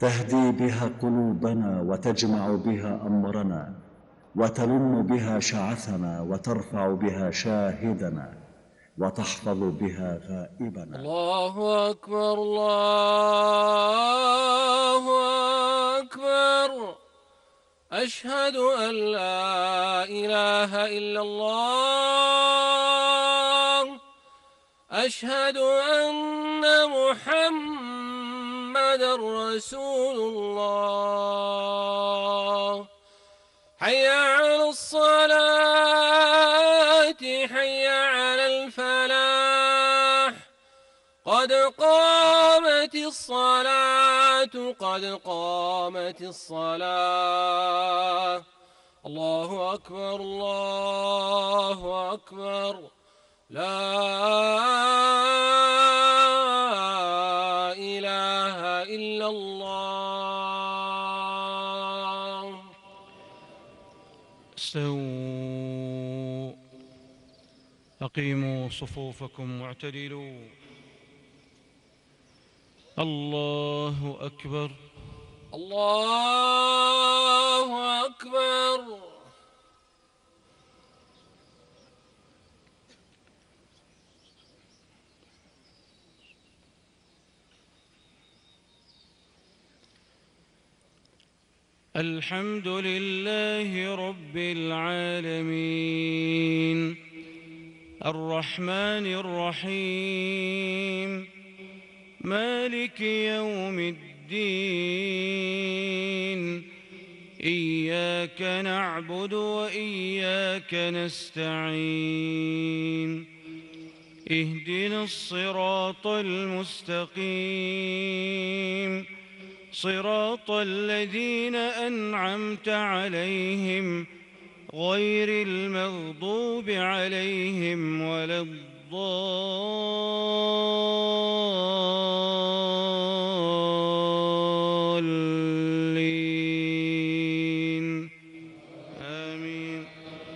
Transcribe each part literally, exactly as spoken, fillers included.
تهدي بها قلوبنا وتجمع بها أمرنا وتلم بها شعثنا وترفع بها شاهدنا وتحفظ بها غائبنا. الله أكبر الله أكبر. أشهد أن لا إله إلا الله. أشهد أن محمدًا رسول الله. حي على الصلاة حي على الفلاح. قد قامت الصلاة قد قامت الصلاة. الله أكبر الله أكبر. لا إله إلا الله. استووا، أقيموا صفوفكم واعتدلوا. الله أكبر الله أكبر. الحمد لله رب العالمين الرحمن الرحيم مالك يوم الدين. إياك نعبد وإياك نستعين. اهدنا الصراط المستقيم صراط الذين أنعمت عليهم غير المغضوب عليهم ولا الضالين. آمين.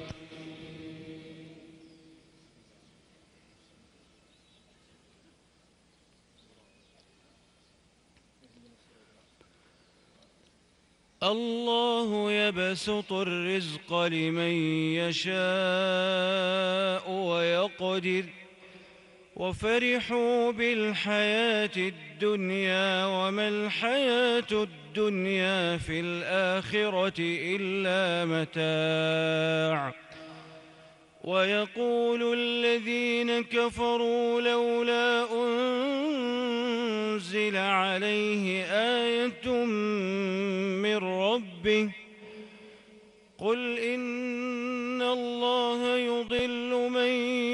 الله يبسط الرزق لمن يشاء ويقدر وفرحوا بالحياة الدنيا وما الحياة الدنيا في الآخرة إلا متاع. ويقول الذين كفروا لولا أنزل عليه آية من ربه. قل إن الله يضل من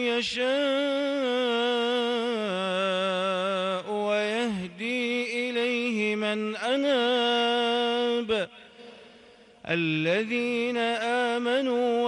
يشاء ويهدي إليه من أناب. الذين آمنوا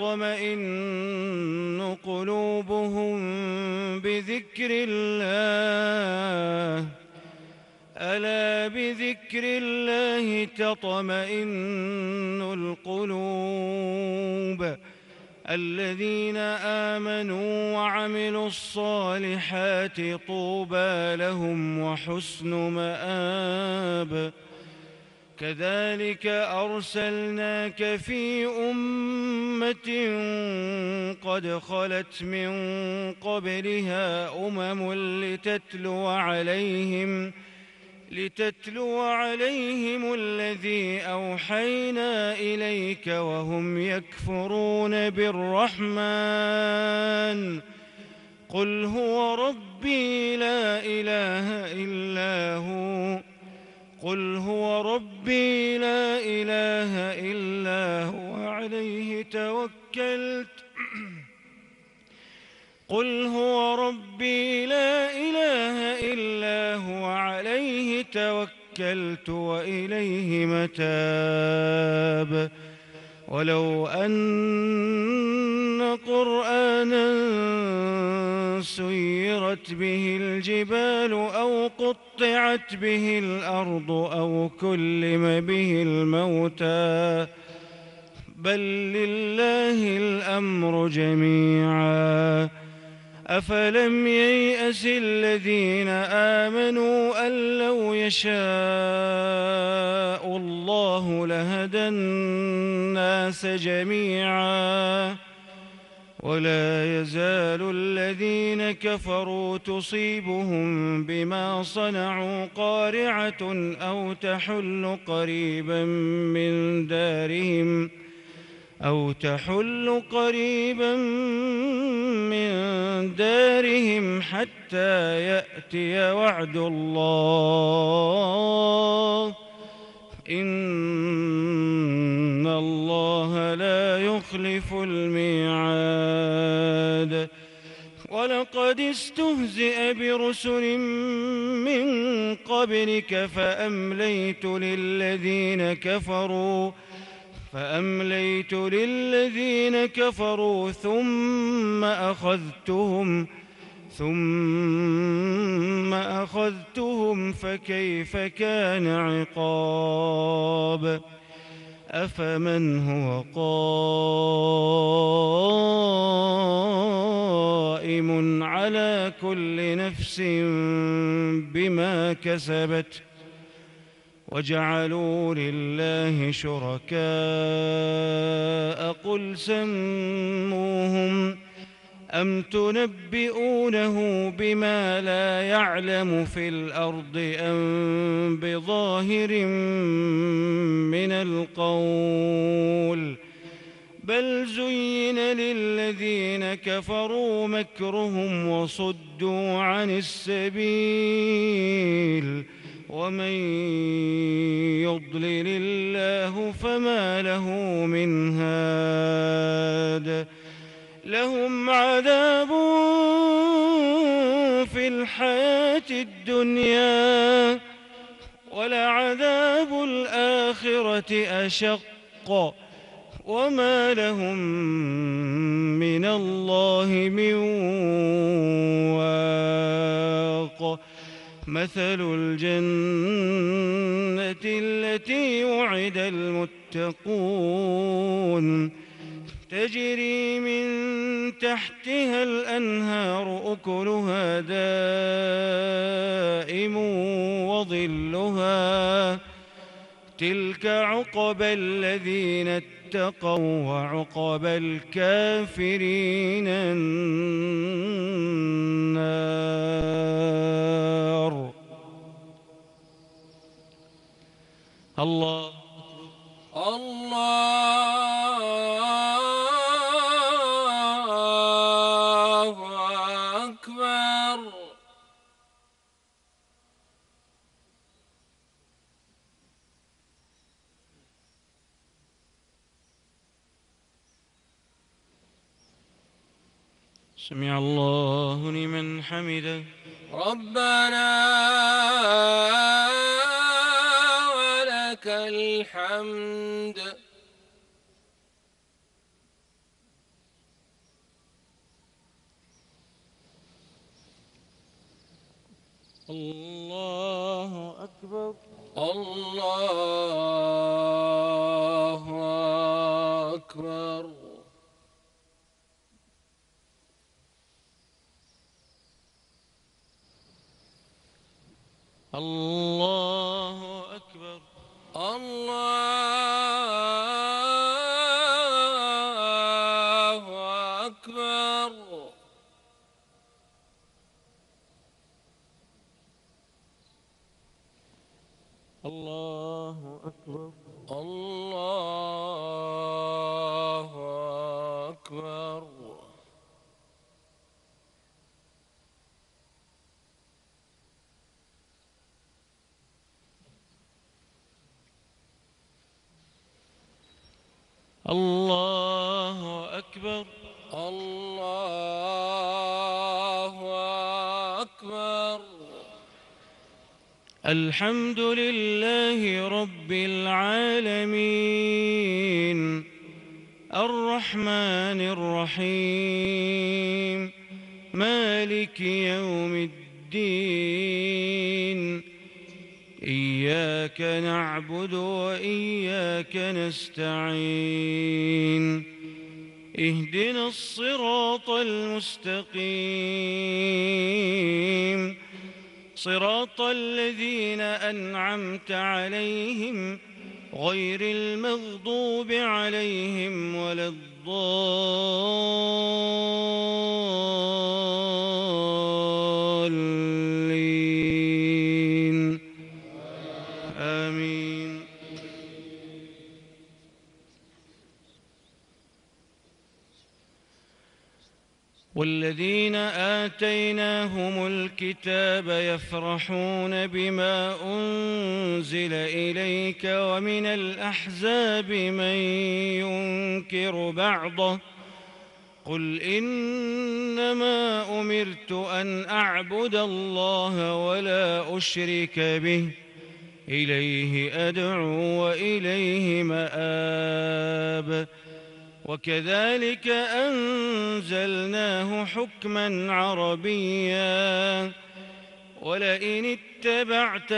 وتطمئن قلوبهم بذكر الله. ألا بذكر الله تطمئن القلوب. الذين آمنوا وعملوا الصالحات طوبى لهم وحسن مآب. كذلك أرسلناك في أمة قد خلت من قبلها أمم لتتلو عليهم لتتلو عليهم الذي أوحينا إليك وهم يكفرون بالرحمن. قل هو ربي لا إله إلا هو قل هو ربي لا إله إلا هو عليه توكلت قل هو ربي لا إله إلا هو عليه توكلت وإليه متاب. ولو أن قرآنا سيرت به الجبال أو قطعت به الأرض أو كلم به الموتى بل لله الأمر جميعا. أفلم ييأس الذين آمنوا أن لو يشاء الناس جميعا. ولا يزال الذين كفروا تصيبهم بما صنعوا قارعة أو تحل قريبا من دارهم أو تحل قريبا من دارهم حتى يأتي وعد الله إن الله لا يخلف الميعاد. ولقد استهزئ برسل من قبلك فأمليت للذين كفروا فأمليت للذين كفروا ثم أخذتهم ثم أخذتهم فكيف كان عقاب. أفمن هو قائم على كل نفس بما كسبت وجعلوا لله شركاء قل سموهم أم تنبئونه بما لا يعلم في الأرض أم بظاهر من القول بل زين للذين كفروا مكرهم وصدوا عن السبيل ومن يضلل الله فما له من هاد. لهم عذاب في الحياة الدنيا ولعذاب الآخرة أشق وما لهم من الله من واق. مثل الجنة التي وعد المتقون تجري من تحتها الأنهار أكلها دائم وظلها تلك عقبى الذين اتقوا وعقبى الكافرين النار. الله الله أكبر. سمع الله لمن حمده. ربنا ولك الحمد. الله أكبر. الله أكبر. الله أكبر. الله أكبر. الله أكبر. الله أكبر. الله أكبر. الله أكبر. الحمد لله رب العالمين الرحمن الرحيم مالك يوم الدين إياك نعبد وإياك نستعين اهدنا الصراط المستقيم صراط الذين أنعمت عليهم غير المغضوب عليهم ولا الضالين آمين. والذين آتيناهم الكتاب يفرحون بما أنزل إليك ومن الأحزاب من ينكر بعضه قل إنما أمرت أن أعبد الله ولا أشرك به إليه أدعو وإليه مآب. وكذلك أنزلناه حكما عربيا ولئن اتبعت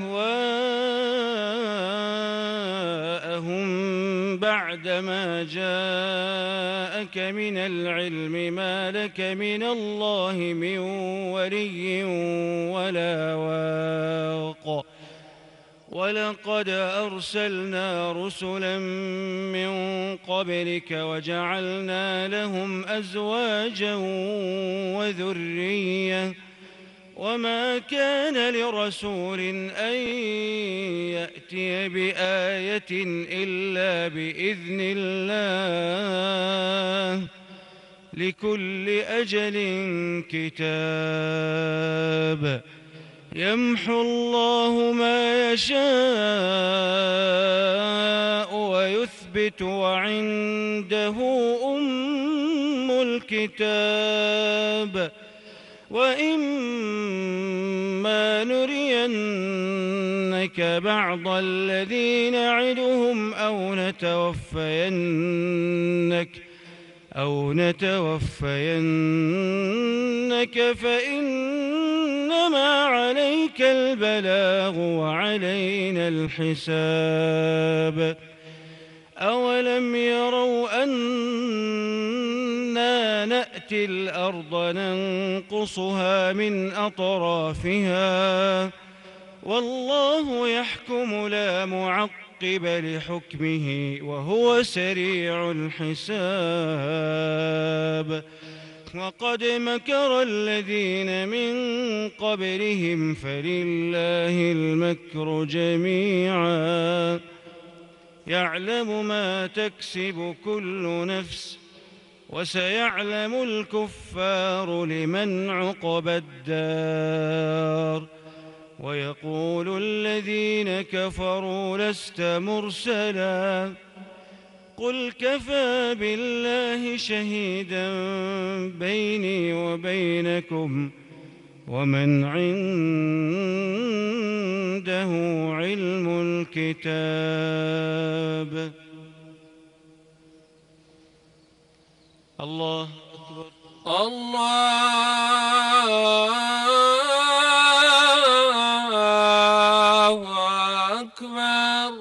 أهواءهم بعدما جاءك من العلم ما لك من الله من ولي ولا واق. ولقد أرسلنا رسلا من قبلك وجعلنا لهم أزواجا وذرية وما كان لرسول أن يأتي بآية إلا بإذن الله لكل أجل كتاب. يمحو الله ما يشاء ويثبت وعنده أم الكتاب. وإما نرينك بعض الذي نعدهم أو نتوفينك أو نتوفينك فإنما عليك البلاغ وعلينا الحساب. أولم يروا أنا نأتي الأرض ننقصها من أطرافها والله يحكم لا معقب لحكمه وهو سريع الحساب. وقد مكر الذين من قبلهم فلله المكر جميعا يعلم ما تكسب كل نفس وسيعلم الكفار لمن عقبى الدار. ويقول الذين كفروا لست مرسلا قل كفى بالله شهيدا بيني وبينكم ومن عنده علم الكتاب. الله أكبر. الله أكبر.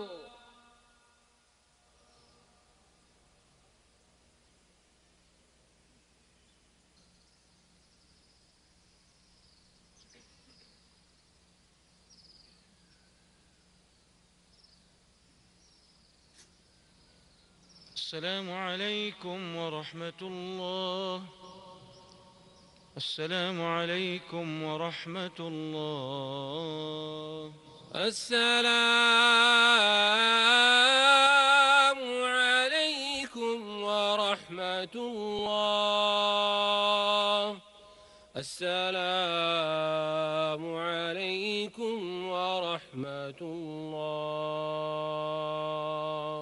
السلام عليكم ورحمة الله. السلام عليكم ورحمة الله. السلام عليكم ورحمة الله. السلام عليكم ورحمة الله.